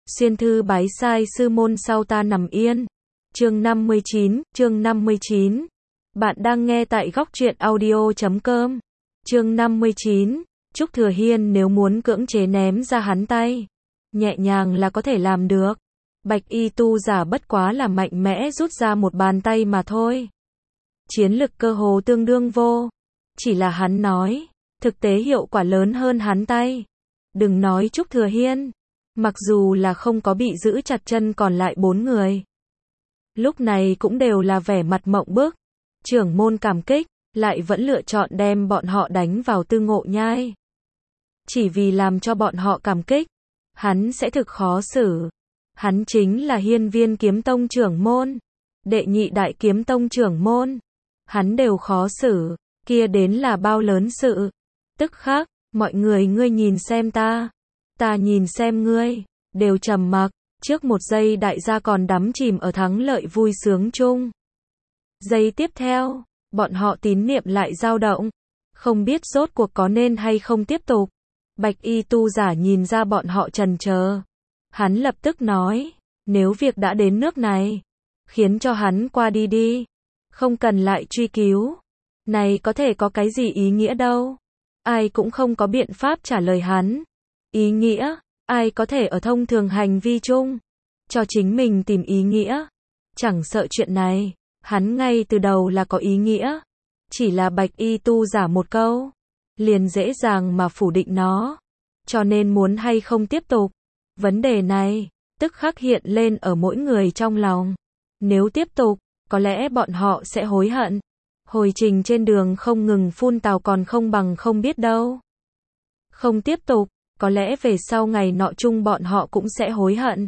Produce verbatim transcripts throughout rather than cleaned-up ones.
Xuyên thư bái sai sư môn sau ta nằm yên. Chương năm mươi chín, chương năm mươi chín. Bạn đang nghe tại góc truyện audio chấm com. Chương năm mươi chín. Trúc Thừa Hiên nếu muốn cưỡng chế ném ra hắn tay, nhẹ nhàng là có thể làm được. Bạch y tu giả bất quá là mạnh mẽ rút ra một bàn tay mà thôi. Chiến lực cơ hồ tương đương vô. Chỉ là hắn nói, thực tế hiệu quả lớn hơn hắn tay. Đừng nói Trúc Thừa Hiên, mặc dù là không có bị giữ chặt chân còn lại bốn người, lúc này cũng đều là vẻ mặt mộng bức. Trưởng môn cảm kích, lại vẫn lựa chọn đem bọn họ đánh vào Tư Ngộ Nhai. Chỉ vì làm cho bọn họ cảm kích, hắn sẽ thực khó xử. Hắn chính là Hiên Viên Kiếm Tông trưởng môn, đệ nhị đại kiếm tông trưởng môn. Hắn đều khó xử, kia đến là bao lớn sự. Tức khắc, mọi người ngươi nhìn xem ta, ta nhìn xem ngươi, đều trầm mặc. Trước một giây đại gia còn đắm chìm ở thắng lợi vui sướng chung. Giây tiếp theo, bọn họ tín niệm lại dao động, không biết rốt cuộc có nên hay không tiếp tục. Bạch y tu giả nhìn ra bọn họ chần chờ, hắn lập tức nói, nếu việc đã đến nước này, khiến cho hắn qua đi đi, không cần lại truy cứu. Này có thể có cái gì ý nghĩa đâu. Ai cũng không có biện pháp trả lời hắn. Ý nghĩa, ai có thể ở thông thường hành vi chung cho chính mình tìm ý nghĩa. Chẳng sợ chuyện này, hắn ngay từ đầu là có ý nghĩa. Chỉ là bạch y tu giả một câu, liền dễ dàng mà phủ định nó. Cho nên muốn hay không tiếp tục, vấn đề này tức khắc hiện lên ở mỗi người trong lòng. Nếu tiếp tục, có lẽ bọn họ sẽ hối hận. Hồi trình trên đường không ngừng phun tào còn không bằng không biết đâu. Không tiếp tục, có lẽ về sau ngày nọ chung bọn họ cũng sẽ hối hận.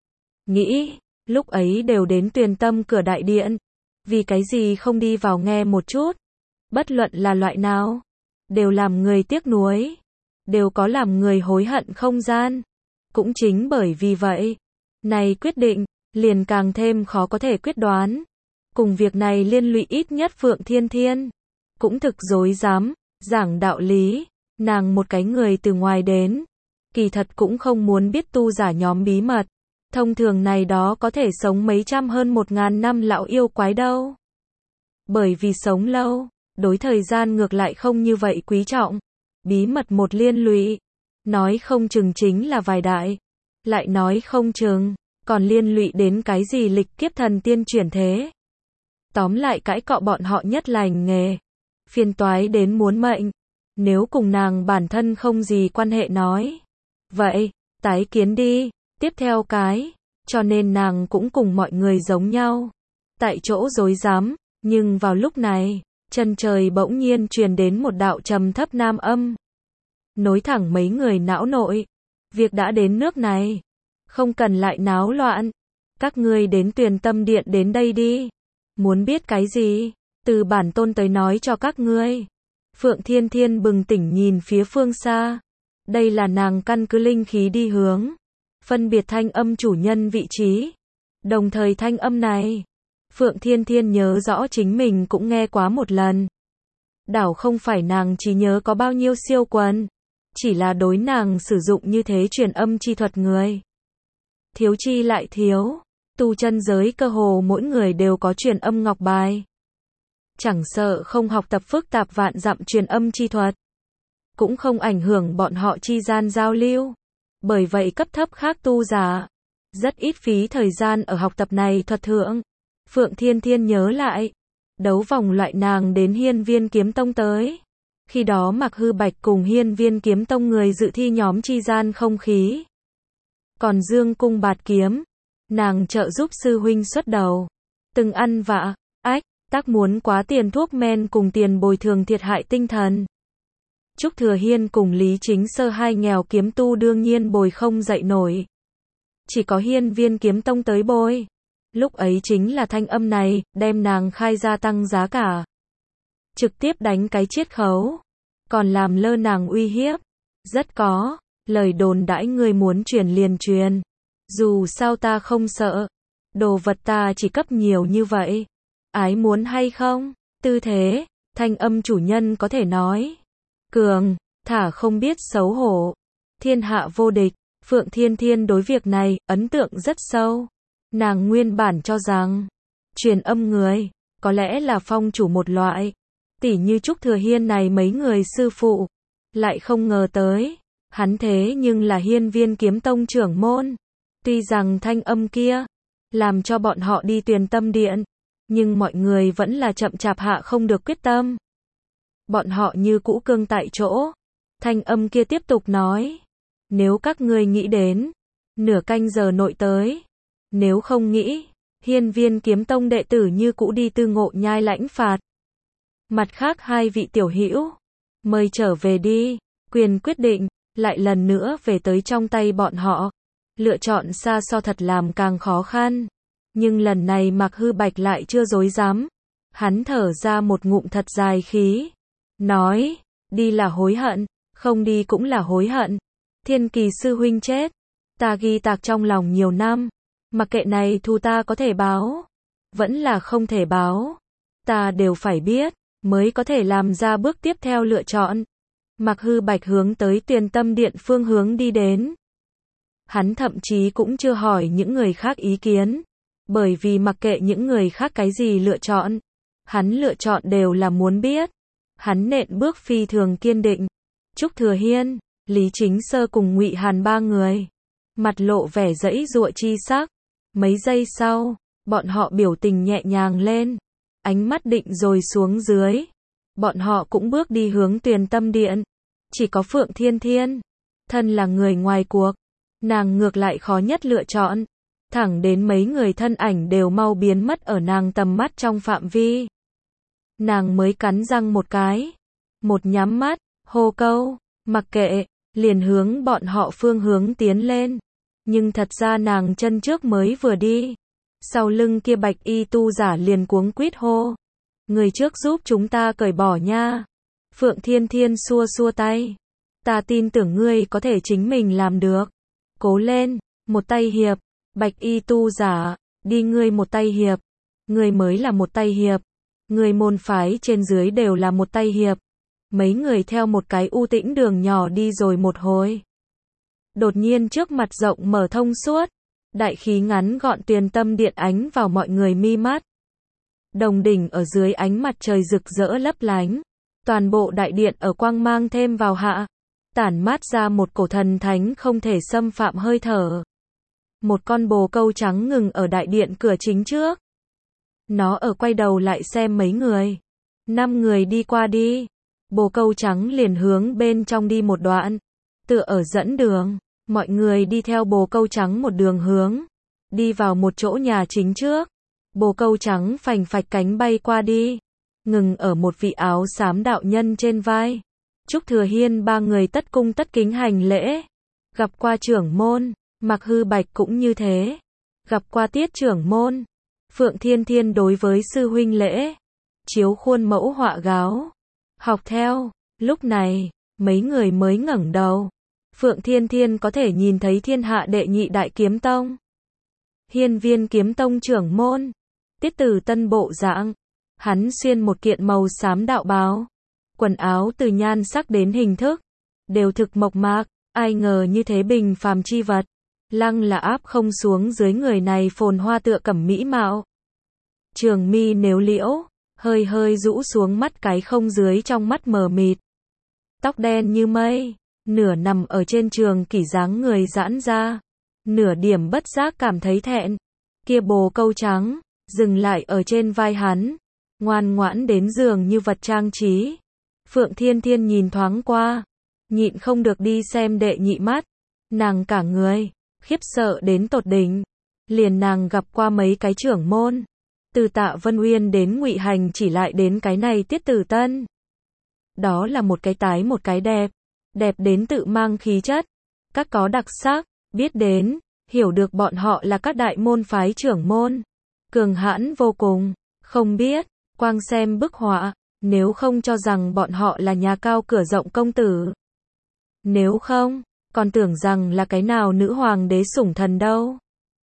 Nghĩ, lúc ấy đều đến Tuyền Tâm cửa đại điện, vì cái gì không đi vào nghe một chút. Bất luận là loại nào, đều làm người tiếc nuối, đều có làm người hối hận không gian. Cũng chính bởi vì vậy, này quyết định, liền càng thêm khó có thể quyết đoán. Cùng việc này liên lụy ít nhất Phượng Thiên Thiên, cũng thực dối dám, giảng đạo lý, nàng một cái người từ ngoài đến, kỳ thật cũng không muốn biết tu giả nhóm bí mật. Thông thường này đó có thể sống mấy trăm hơn một ngàn năm lão yêu quái đâu. Bởi vì sống lâu, đối thời gian ngược lại không như vậy quý trọng. Bí mật một liên lụy, nói không chừng chính là vài đại, lại nói không chừng, còn liên lụy đến cái gì lịch kiếp thần tiên chuyển thế. Tóm lại cãi cọ bọn họ nhất lành nghề, phiền toái đến muốn mệnh. Nếu cùng nàng bản thân không gì quan hệ nói, vậy, tái kiến đi. Tiếp theo cái, cho nên nàng cũng cùng mọi người giống nhau, tại chỗ rối rắm. Nhưng vào lúc này, chân trời bỗng nhiên truyền đến một đạo trầm thấp nam âm, nối thẳng mấy người não nội. Việc đã đến nước này, không cần lại náo loạn. Các ngươi đến Tuyền Tâm Điện đến đây đi. Muốn biết cái gì, từ bản tôn tới nói cho các ngươi. Phượng Thiên Thiên bừng tỉnh nhìn phía phương xa. Đây là nàng căn cứ linh khí đi hướng, phân biệt thanh âm chủ nhân vị trí. Đồng thời thanh âm này, Phượng Thiên Thiên nhớ rõ chính mình cũng nghe quá một lần. Đảo không phải nàng chỉ nhớ có bao nhiêu siêu quần, chỉ là đối nàng sử dụng như thế truyền âm chi thuật người thiếu chi lại thiếu. Tu chân giới cơ hồ mỗi người đều có truyền âm ngọc bài. Chẳng sợ không học tập phức tạp vạn dặm truyền âm chi thuật, cũng không ảnh hưởng bọn họ chi gian giao lưu. Bởi vậy cấp thấp khác tu giả, rất ít phí thời gian ở học tập này thuật thượng. Phượng Thiên Thiên nhớ lại, đấu vòng loại nàng đến Hiên Viên Kiếm Tông tới. Khi đó Mạc Hư Bạch cùng Hiên Viên Kiếm Tông người dự thi nhóm chi gian không khí. Còn Dương Cung Bạt Kiếm, nàng trợ giúp sư huynh xuất đầu, từng ăn vạ, ách, tác muốn quá tiền thuốc men cùng tiền bồi thường thiệt hại tinh thần. Trúc Thừa Hiên cùng Lý Chính Sơ hai nghèo kiếm tu đương nhiên bồi không dậy nổi. Chỉ có Hiên Viên Kiếm Tông tới bồi. Lúc ấy chính là thanh âm này, đem nàng khai ra tăng giá cả. Trực tiếp đánh cái chiết khấu. Còn làm lơ nàng uy hiếp. Rất có, lời đồn đãi người muốn truyền liền truyền. Dù sao ta không sợ. Đồ vật ta chỉ cấp nhiều như vậy. Ái muốn hay không? Tư thế, thanh âm chủ nhân có thể nói. Cường, thả không biết xấu hổ. Thiên hạ vô địch, Phượng Thiên Thiên đối việc này, ấn tượng rất sâu. Nàng nguyên bản cho rằng, truyền âm người, có lẽ là phong chủ một loại. Tỉ như Trúc Thừa Hiên này mấy người sư phụ. Lại không ngờ tới, hắn thế nhưng là Hiên Viên Kiếm Tông trưởng môn. Tuy rằng thanh âm kia, làm cho bọn họ đi Tuyền Tâm Điện, nhưng mọi người vẫn là chậm chạp hạ không được quyết tâm. Bọn họ như cũ cương tại chỗ. Thanh âm kia tiếp tục nói. Nếu các ngươi nghĩ đến, nửa canh giờ nội tới. Nếu không nghĩ, Hiên Viên Kiếm Tông đệ tử như cũ đi Tư Ngộ Nhai lãnh phạt. Mặt khác hai vị tiểu hữu, mời trở về đi. Quyền quyết định, lại lần nữa về tới trong tay bọn họ. Lựa chọn xa so thật làm càng khó khăn. Nhưng lần này Mạc Hư Bạch lại chưa dối dám. Hắn thở ra một ngụm thật dài khí. Nói, đi là hối hận, không đi cũng là hối hận. Thiên Kỳ sư huynh chết, ta ghi tạc trong lòng nhiều năm. Mặc kệ này thù ta có thể báo, vẫn là không thể báo. Ta đều phải biết, mới có thể làm ra bước tiếp theo lựa chọn. Mạc Hư Bạch hướng tới Tuyền Tâm Điện phương hướng đi đến. Hắn thậm chí cũng chưa hỏi những người khác ý kiến. Bởi vì mặc kệ những người khác cái gì lựa chọn, hắn lựa chọn đều là muốn biết. Hắn nện bước phi thường kiên định. Trúc Thừa Hiên, Lý Chính Sơ cùng Ngụy Hàn ba người, mặt lộ vẻ giãy giụa chi sắc. Mấy giây sau, bọn họ biểu tình nhẹ nhàng lên, ánh mắt định rồi xuống dưới. Bọn họ cũng bước đi hướng Tuyền Tâm Điện. Chỉ có Phượng Thiên Thiên, thân là người ngoài cuộc, nàng ngược lại khó nhất lựa chọn. Thẳng đến mấy người thân ảnh đều mau biến mất ở nàng tầm mắt trong phạm vi. Nàng mới cắn răng một cái, một nhắm mắt, hô câu, mặc kệ, liền hướng bọn họ phương hướng tiến lên. Nhưng thật ra nàng chân trước mới vừa đi, sau lưng kia bạch y tu giả liền cuống quýt hô. Người trước giúp chúng ta cởi bỏ nha. Phượng Thiên Thiên xua xua tay. Ta tin tưởng ngươi có thể chính mình làm được. Cố lên, một tay hiệp. Bạch y tu giả, đi ngươi một tay hiệp. Ngươi mới là một tay hiệp. Ngươi môn phái trên dưới đều là một tay hiệp. Mấy người theo một cái u tĩnh đường nhỏ đi rồi một hồi. Đột nhiên trước mặt rộng mở thông suốt. Đại khí ngắn gọn Tuyền Tâm Điện ánh vào mọi người mi mắt. Đồng đỉnh ở dưới ánh mặt trời rực rỡ lấp lánh. Toàn bộ đại điện ở quang mang thêm vào hạ. Tản mát ra một cổ thần thánh không thể xâm phạm hơi thở. Một con bồ câu trắng ngừng ở đại điện cửa chính trước. Nó ở quay đầu lại xem mấy người. Năm người đi qua đi. Bồ câu trắng liền hướng bên trong đi một đoạn. Tựa ở dẫn đường. Mọi người đi theo bồ câu trắng một đường hướng. Đi vào một chỗ nhà chính trước. Bồ câu trắng phành phạch cánh bay qua đi. Ngừng ở một vị áo xám đạo nhân trên vai. Trúc Thừa Hiên ba người tất cung tất kính hành lễ. Gặp qua trưởng môn. Mạc Hư Bạch cũng như thế. Gặp qua tiết trưởng môn. Phượng Thiên Thiên đối với sư huynh lễ. Chiếu khuôn mẫu họa gáo. Học theo. Lúc này, mấy người mới ngẩng đầu. Phượng Thiên Thiên có thể nhìn thấy thiên hạ đệ nhị đại kiếm tông. Hiên Viên Kiếm Tông trưởng môn. Tiết Tử Tân bộ dạng. Hắn xuyên một kiện màu xám đạo bào. Quần áo từ nhan sắc đến hình thức. Đều thực mộc mạc. Ai ngờ như thế bình phàm chi vật. Lăng là áp không xuống dưới người này phồn hoa tựa cẩm mỹ mạo. Trường mi nếu liễu, hơi hơi rũ xuống mắt cái không dưới trong mắt mờ mịt. Tóc đen như mây, nửa nằm ở trên trường kỷ dáng người giãn ra, nửa điểm bất giác cảm thấy thẹn. Kia bồ câu trắng, dừng lại ở trên vai hắn, ngoan ngoãn đến giường như vật trang trí. Phượng Thiên Thiên nhìn thoáng qua, nhịn không được đi xem đệ nhị mắt, nàng cả người khiếp sợ đến tột đỉnh. Liền nàng gặp qua mấy cái trưởng môn, từ Tạ Vân Uyên đến Ngụy Hành chỉ lại đến cái này Tiết Tử Tân. Đó là một cái tái một cái đẹp, đẹp đến tự mang khí chất, các có đặc sắc, biết đến, hiểu được bọn họ là các đại môn phái trưởng môn, cường hãn vô cùng, không biết, quang xem bức họa, nếu không cho rằng bọn họ là nhà cao cửa rộng công tử. Nếu không, còn tưởng rằng là cái nào nữ hoàng đế sủng thần đâu.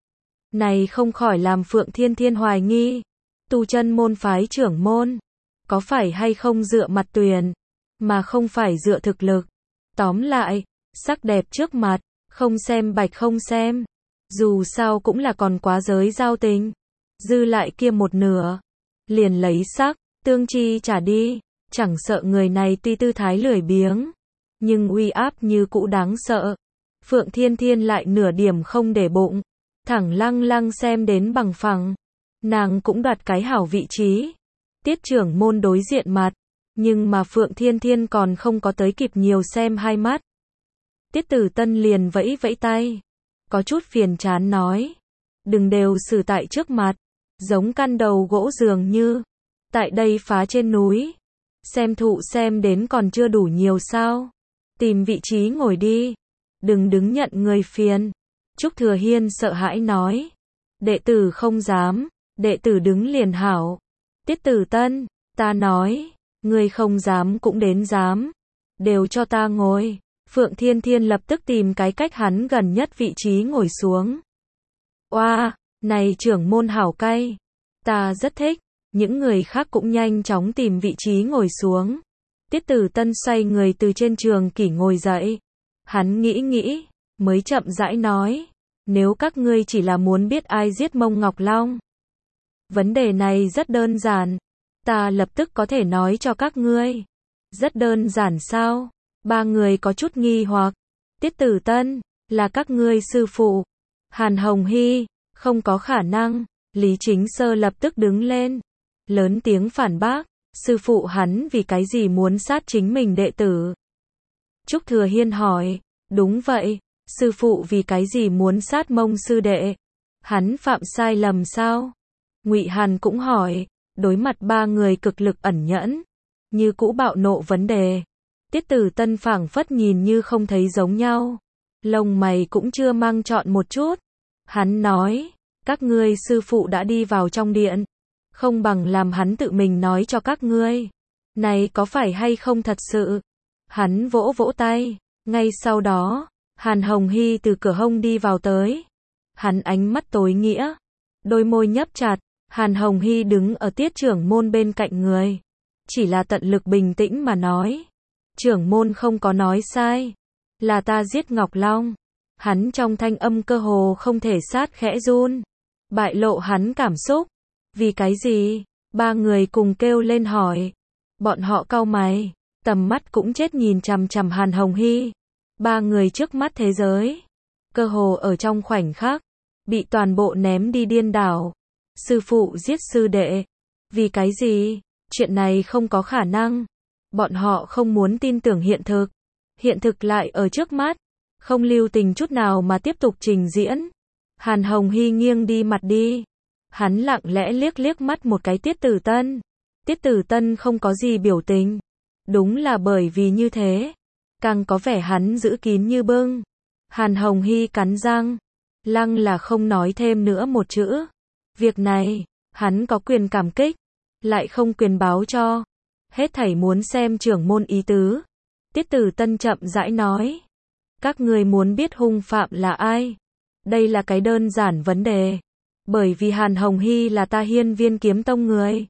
Này không khỏi làm Phượng Thiên Thiên hoài nghi, tu chân môn phái trưởng môn, có phải hay không dựa mặt tuyền, mà không phải dựa thực lực. Tóm lại, sắc đẹp trước mặt, Không xem bạch không xem. Dù sao cũng là còn quá giới giao tình. Dư lại kia một nửa. Liền lấy sắc, tương chi trả đi. Chẳng sợ người này tuy tư thái lười biếng. Nhưng uy áp như cũ đáng sợ. Phượng Thiên Thiên lại nửa điểm không để bụng. Thẳng lăng lăng xem đến bằng phẳng. Nàng cũng đoạt cái hảo vị trí. Tiết trưởng môn đối diện mặt. Nhưng mà Phượng Thiên Thiên còn không có tới kịp nhiều xem hai mắt. Tiết Tử Tân liền vẫy vẫy tay. Có chút phiền chán nói. Đừng đều xử tại trước mặt. Giống căn đầu gỗ dường như. Tại đây phá trên núi. Xem thụ xem đến còn chưa đủ nhiều sao. Tìm vị trí ngồi đi. Đừng đứng nhận người phiền. Trúc Thừa Hiên sợ hãi nói. Đệ tử không dám. Đệ tử đứng liền hảo. Tiết Tử Tân, ta nói. Người không dám cũng đến dám. Đều cho ta ngồi. Phượng Thiên Thiên lập tức tìm cái cách hắn gần nhất vị trí ngồi xuống. Oa, này trưởng môn hảo cay. Ta rất thích. Những người khác cũng nhanh chóng tìm vị trí ngồi xuống. Tiết Tử Tân xoay người từ trên trường kỷ ngồi dậy. Hắn nghĩ nghĩ, mới chậm rãi nói. Nếu các ngươi chỉ là muốn biết ai giết Mông Ngọc Long. Vấn đề này rất đơn giản. Ta lập tức có thể nói cho các ngươi. Rất đơn giản sao? Ba người có chút nghi hoặc. Tiết Tử Tân, là các ngươi sư phụ. Hàn Hồng Hy, không có khả năng. Lý Chính Sơ lập tức đứng lên. Lớn tiếng phản bác. Sư phụ hắn vì cái gì muốn sát chính mình đệ tử? Trúc Thừa Hiên hỏi. Đúng vậy. Sư phụ vì cái gì muốn sát Mông sư đệ? Hắn phạm sai lầm sao? Ngụy Hàn cũng hỏi. Đối mặt ba người cực lực ẩn nhẫn. Như cũ bạo nộ vấn đề. Tiết Tử Tân phảng phất nhìn như không thấy giống nhau. Lông mày cũng chưa mang trọn một chút. Hắn nói. Các ngươi sư phụ đã đi vào trong điện. Không bằng làm hắn tự mình nói cho các ngươi. Này có phải hay không thật sự? Hắn vỗ vỗ tay. Ngay sau đó, Hàn Hồng Hy từ cửa hông đi vào tới. Hắn ánh mắt tối nghĩa. Đôi môi nhấp chặt. Hàn Hồng Hy đứng ở tiết trưởng môn bên cạnh người. Chỉ là tận lực bình tĩnh mà nói. Trưởng môn không có nói sai. Là ta giết Ngọc Long. Hắn trong thanh âm cơ hồ không thể sát khẽ run. Bại lộ hắn cảm xúc. Vì cái gì? Ba người cùng kêu lên hỏi. Bọn họ cau mày. Tầm mắt cũng chết nhìn chằm chằm Hàn Hồng Hy. Ba người trước mắt thế giới. Cơ hồ ở trong khoảnh khắc. Bị toàn bộ ném đi điên đảo. Sư phụ giết sư đệ. Vì cái gì? Chuyện này không có khả năng. Bọn họ không muốn tin tưởng hiện thực. Hiện thực lại ở trước mắt. Không lưu tình chút nào mà tiếp tục trình diễn. Hàn Hồng Hy nghiêng đi mặt đi. Hắn lặng lẽ liếc liếc mắt một cái Tiết Tử Tân. Tiết Tử Tân không có gì biểu tình. Đúng là bởi vì như thế. Càng có vẻ hắn giữ kín như bưng. Hàn Hồng Hy cắn răng. Lăng là không nói thêm nữa một chữ. Việc này, hắn có quyền cảm kích. Lại không quyền báo cho. Hết thảy muốn xem trưởng môn ý tứ. Tiết Tử Tân chậm rãi nói. Các người muốn biết hung phạm là ai? Đây là cái đơn giản vấn đề. Bởi vì Hàn Hồng Hy là ta Hiên Viên Kiếm Tông người.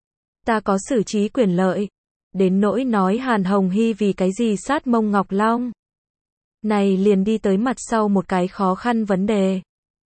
Ta có xử trí quyền lợi. Đến nỗi nói Hàn Hồng Hy vì cái gì sát Mông Ngọc Long. Này liền đi tới mặt sau một cái khó khăn vấn đề.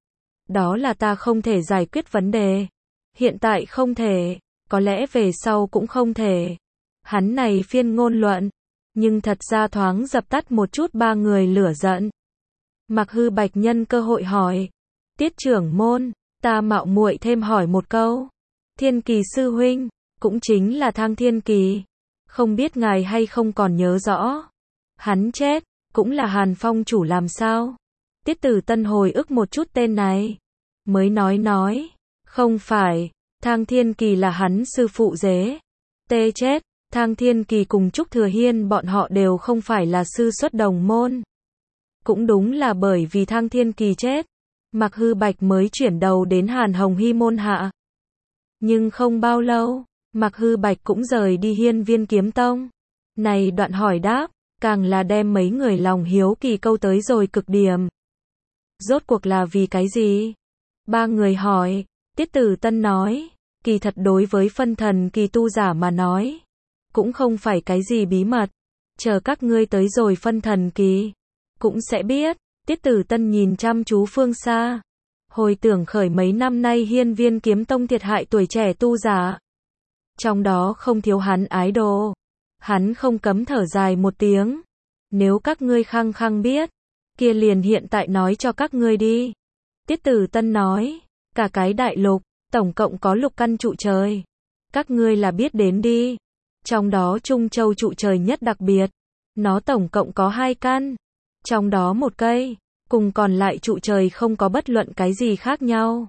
Đó là ta không thể giải quyết vấn đề. Hiện tại không thể. Có lẽ về sau cũng không thể. Hắn này phiên ngôn luận. Nhưng thật ra thoáng dập tắt một chút ba người lửa giận. Mặc Hư Bạch nhân cơ hội hỏi. Tiết trưởng môn, ta mạo muội thêm hỏi một câu. Thiên Kỳ sư huynh, cũng chính là Thang Thiên Kỳ. Không biết ngài hay không còn nhớ rõ. Hắn chết, cũng là Hàn Phong chủ làm sao? Tiết Tử Tân hồi ức một chút tên này. Mới nói nói. Không phải, Thang Thiên Kỳ là hắn sư phụ dế. Tê chết, Thang Thiên Kỳ cùng Trúc Thừa Hiên bọn họ đều không phải là sư xuất đồng môn. Cũng đúng là bởi vì Thang Thiên Kỳ chết. Mặc Hư Bạch mới chuyển đầu đến Hàn Hồng Hy môn hạ. Nhưng không bao lâu, Mặc Hư Bạch cũng rời đi Hiên Viên Kiếm Tông. Này đoạn hỏi đáp, càng là đem mấy người lòng hiếu kỳ câu tới rồi cực điểm. Rốt cuộc là vì cái gì? Ba người hỏi, Tiết Tử Tân nói, kỳ thật đối với phân thần kỳ tu giả mà nói, cũng không phải cái gì bí mật. Chờ các ngươi tới rồi phân thần kỳ, cũng sẽ biết, Tiết Tử Tân nhìn chăm chú phương xa. Hồi tưởng khởi mấy năm nay Hiên Viên Kiếm Tông thiệt hại tuổi trẻ tu giả. Trong đó không thiếu hắn ái đồ. Hắn không cấm thở dài một tiếng. Nếu các ngươi khăng khăng biết, kia liền hiện tại nói cho các ngươi đi. Tiết Tử Tân nói, cả cái đại lục, tổng cộng có lục căn trụ trời. Các ngươi là biết đến đi. Trong đó Trung Châu trụ trời nhất đặc biệt. Nó tổng cộng có hai căn. Trong đó một cây, cùng còn lại trụ trời không có bất luận cái gì khác nhau.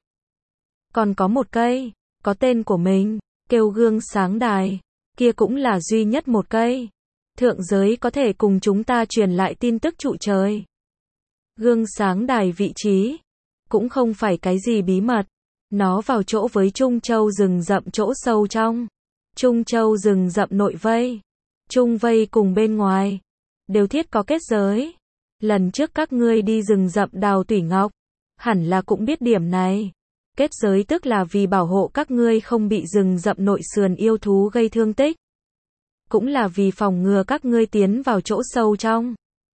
Còn có một cây, có tên của mình, kêu Gương Sáng Đài. Kia cũng là duy nhất một cây. Thượng giới có thể cùng chúng ta truyền lại tin tức trụ trời. Gương Sáng Đài vị trí, cũng không phải cái gì bí mật. Nó vào chỗ với Trung Châu rừng rậm chỗ sâu trong. Trung Châu rừng rậm nội vây. Trung vây cùng bên ngoài. Đều thiết có kết giới. Lần trước các ngươi đi rừng rậm đào tủy ngọc. Hẳn là cũng biết điểm này. Kết giới tức là vì bảo hộ các ngươi không bị rừng rậm nội sườn yêu thú gây thương tích. Cũng là vì phòng ngừa các ngươi tiến vào chỗ sâu trong.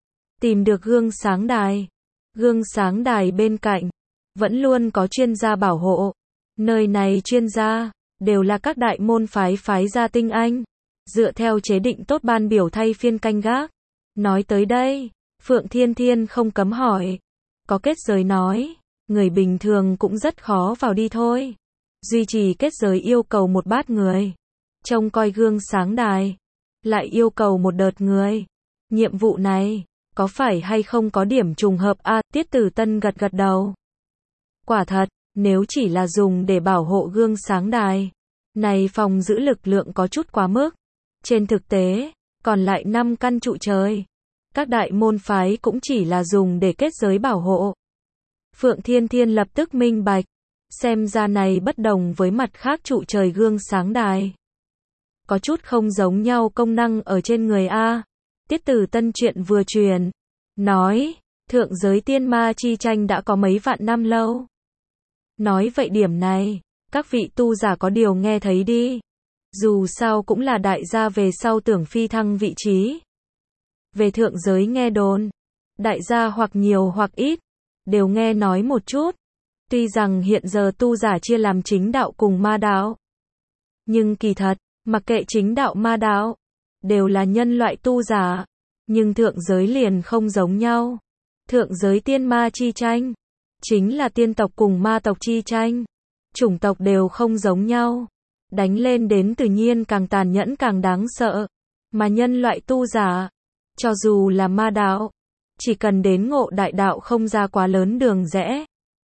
Tìm được Gương Sáng Đài. Gương Sáng Đài bên cạnh. Vẫn luôn có chuyên gia bảo hộ. Nơi này chuyên gia, đều là các đại môn phái phái gia tinh anh. Dựa theo chế định tốt ban biểu thay phiên canh gác. Nói tới đây, Phượng Thiên Thiên không cấm hỏi. Có kết giới nói, người bình thường cũng rất khó vào đi thôi. Duy trì kết giới yêu cầu một bát người. Trông coi Gương Sáng Đài, lại yêu cầu một đợt người. Nhiệm vụ này, có phải hay không có điểm trùng hợp a? À, Tiết Tử Tân gật gật đầu. Quả thật, nếu chỉ là dùng để bảo hộ Gương Sáng Đài, này phòng giữ lực lượng có chút quá mức. Trên thực tế, còn lại năm căn trụ trời, các đại môn phái cũng chỉ là dùng để kết giới bảo hộ. Phượng Thiên Thiên lập tức minh bạch, xem ra này bất đồng với mặt khác trụ trời Gương Sáng Đài. Có chút không giống nhau công năng ở trên người a. Tiết Tử Tân chuyện vừa truyền, nói, thượng giới tiên ma chi tranh đã có mấy vạn năm lâu. Nói vậy điểm này, các vị tu giả có điều nghe thấy đi. Dù sao cũng là đại gia về sau tưởng phi thăng vị trí. Về thượng giới nghe đồn, đại gia hoặc nhiều hoặc ít, đều nghe nói một chút. Tuy rằng hiện giờ tu giả chia làm chính đạo cùng ma đạo. Nhưng kỳ thật, mặc kệ chính đạo ma đạo, đều là nhân loại tu giả. Nhưng thượng giới liền không giống nhau. Thượng giới tiên ma chi tranh, chính là tiên tộc cùng ma tộc chi tranh. Chủng tộc đều không giống nhau. Đánh lên đến tự nhiên càng tàn nhẫn càng đáng sợ. Mà nhân loại tu giả, cho dù là ma đạo, chỉ cần đến ngộ đại đạo không ra quá lớn đường rẽ.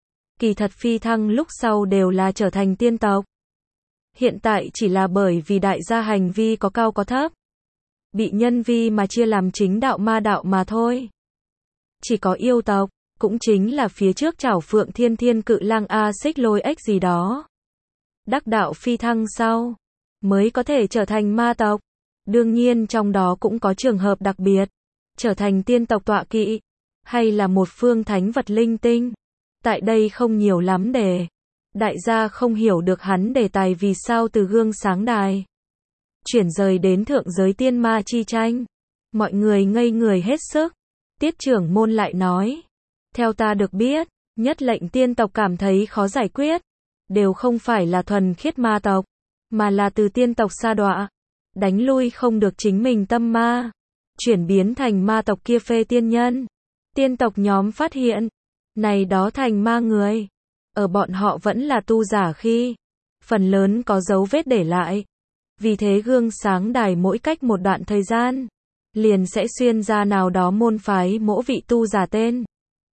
Kỳ thật phi thăng lúc sau đều là trở thành tiên tộc. Hiện tại chỉ là bởi vì đại gia hành vi có cao có thấp. Bị nhân vi mà chia làm chính đạo ma đạo mà thôi. Chỉ có yêu tộc, cũng chính là phía trước chảo Phượng Thiên Thiên Cự Lang A Xích Lôi Ếch gì đó. Đắc đạo phi thăng sau, mới có thể trở thành ma tộc. Đương nhiên trong đó cũng có trường hợp đặc biệt, trở thành tiên tộc tọa kỵ, hay là một phương thánh vật linh tinh. Tại đây không nhiều lắm để đại gia không hiểu được hắn đề tài vì sao từ Gương Sáng Đài chuyển rời đến thượng giới tiên ma chi tranh. Mọi người ngây người hết sức. Tiết trưởng môn lại nói, theo ta được biết, nhất lệnh tiên tộc cảm thấy khó giải quyết, đều không phải là thuần khiết ma tộc, mà là từ tiên tộc sa đọa, đánh lui không được chính mình tâm ma, chuyển biến thành ma tộc kia phê tiên nhân. Tiên tộc nhóm phát hiện, này đó thành ma người, ở bọn họ vẫn là tu giả khi, phần lớn có dấu vết để lại. Vì thế Gương Sáng Đài mỗi cách một đoạn thời gian, liền sẽ xuyên ra nào đó môn phái mỗi vị tu giả tên.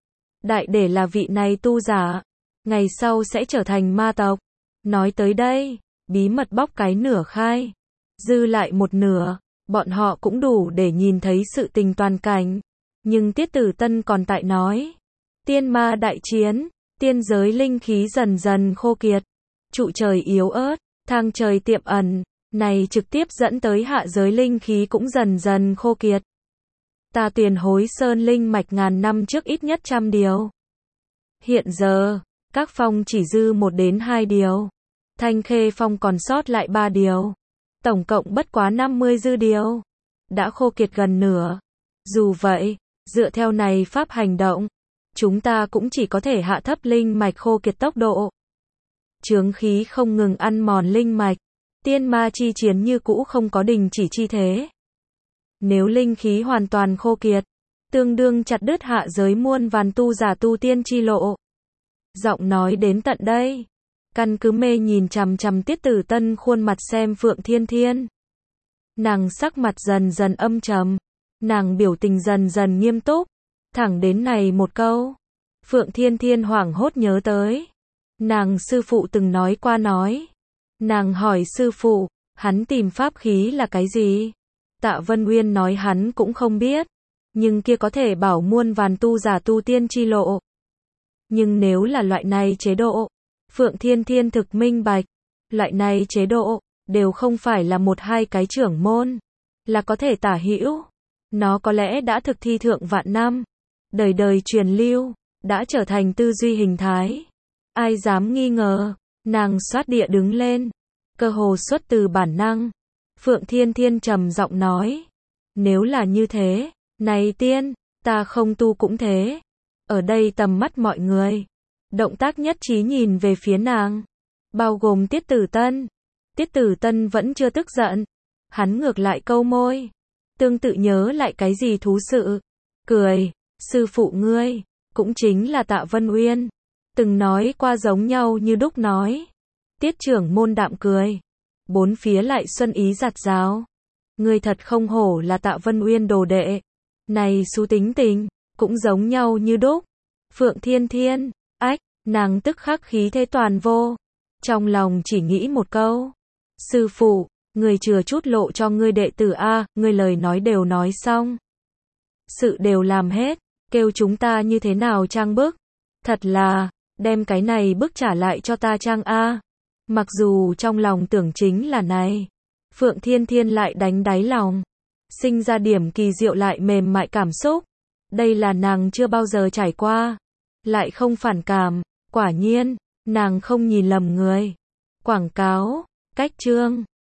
Đại để là vị này tu giả, ngày sau sẽ trở thành ma tộc. Nói tới đây, bí mật bóc cái nửa khai, dư lại một nửa, bọn họ cũng đủ để nhìn thấy sự tình toàn cảnh. Nhưng Tiết Tử Tân còn tại nói, tiên ma đại chiến, tiên giới linh khí dần dần khô kiệt, trụ trời yếu ớt, thang trời tiệm ẩn, này trực tiếp dẫn tới hạ giới linh khí cũng dần dần khô kiệt. Ta Tuyền Hối Sơn linh mạch ngàn năm trước ít nhất trăm điều. Hiện giờ, các phong chỉ dư một đến hai điều. Thanh Khê phong còn sót lại ba điều. Tổng cộng bất quá năm mươi dư điều. Đã khô kiệt gần nửa. Dù vậy, dựa theo này pháp hành động, chúng ta cũng chỉ có thể hạ thấp linh mạch khô kiệt tốc độ. Chướng khí không ngừng ăn mòn linh mạch, tiên ma chi chiến như cũ không có đình chỉ chi thế. Nếu linh khí hoàn toàn khô kiệt, tương đương chặt đứt hạ giới muôn vàn tu giả tu tiên chi lộ. Giọng nói đến tận đây, căn cứ mê nhìn chằm chằm Tiết Tử Tân khuôn mặt xem Phượng Thiên Thiên. Nàng sắc mặt dần dần âm trầm, nàng biểu tình dần dần nghiêm túc, thẳng đến này một câu. Phượng Thiên Thiên hoảng hốt nhớ tới, nàng sư phụ từng nói qua nói. Nàng hỏi sư phụ, hắn tìm pháp khí là cái gì? Tạ Vân Uyên nói hắn cũng không biết, nhưng kia có thể bảo muôn vàn tu giả tu tiên chi lộ. Nhưng nếu là loại này chế độ, Phượng Thiên Thiên thực minh bạch, loại này chế độ đều không phải là một hai cái trưởng môn, là có thể tả hữu. Nó có lẽ đã thực thi thượng vạn năm, đời đời truyền lưu, đã trở thành tư duy hình thái. Ai dám nghi ngờ? Nàng xoát địa đứng lên, cơ hồ xuất từ bản năng. Phượng Thiên Thiên trầm giọng nói, nếu là như thế, này tiên, ta không tu cũng thế. Ở đây tầm mắt mọi người, động tác nhất trí nhìn về phía nàng, bao gồm Tiết Tử Tân. Tiết Tử Tân vẫn chưa tức giận, hắn ngược lại câu môi, tương tự nhớ lại cái gì thú sự, cười, sư phụ ngươi, cũng chính là Tạ Vân Uyên, từng nói qua giống nhau như đúc nói. Tiết trưởng môn đạm cười, bốn phía lại xuân ý giạt rào. Ngươi thật không hổ là Tạ Vân Uyên đồ đệ, này xú tính tình, cũng giống nhau như đúc. Phượng Thiên Thiên, ách, nàng tức khắc khí thế toàn vô, trong lòng chỉ nghĩ một câu, sư phụ, người chừa chút lộ cho ngươi đệ tử a, ngươi lời nói đều nói xong, sự đều làm hết, kêu chúng ta như thế nào trang bức, thật là, đem cái này bức trả lại cho ta trang a. Mặc dù trong lòng tưởng chính là này, Phượng Thiên Thiên lại đánh đáy lòng, sinh ra điểm kỳ diệu lại mềm mại cảm xúc, đây là nàng chưa bao giờ trải qua, lại không phản cảm, quả nhiên, nàng không nhìn lầm người. Quảng cáo, cách chương